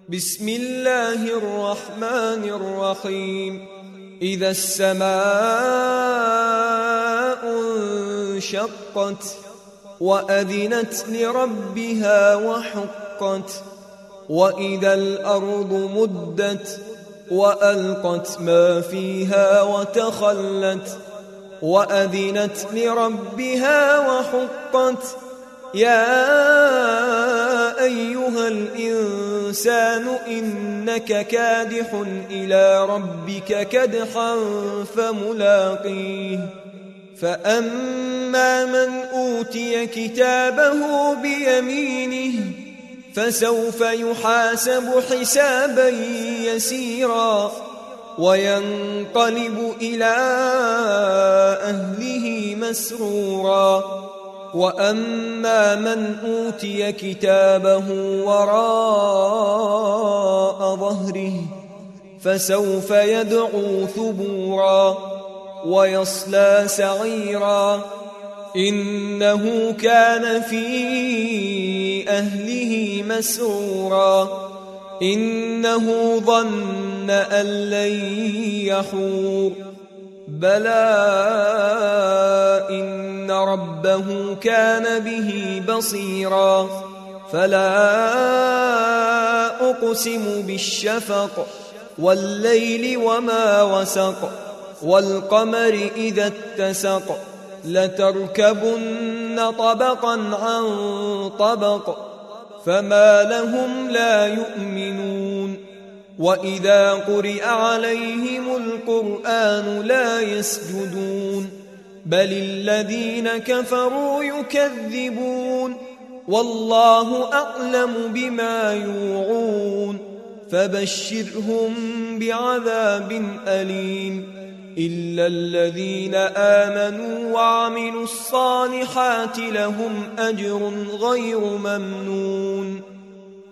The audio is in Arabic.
بسم الله الرحمن الرحيم. إذا السماء انشقت وأذنت لربها وحقت وإذا الأرض مدت وألقت ما فيها وتخلت وأذنت لربها وحقت يا أيها الإنسان إنك كادح إلى ربك كدحا فملاقيه فأما من أوتي كتابه بيمينه فسوف يحاسب حسابا يسيرا وينقلب إلى أهله مسرورا وأما من أوتي كتابه وراء ظهره فسوف يدعو ثبورا ويصلى سعيرا إنه كان في أهله مسرورا إنه ظن أن لن يحور بلى إن ربه كان به بصيرا فلا أقسم بالشفق والليل وما وسق والقمر إذا اتسق لتركبن طبقا عن طبق فما لهم لا يؤمنون وإذا قرئ عليهم القرآن لا يسجدون بل الذين كفروا يكذبون والله أعلم بما يوعون فبشرهم بعذاب أليم إلا الذين آمنوا وعملوا الصالحات لهم أجر غير ممنون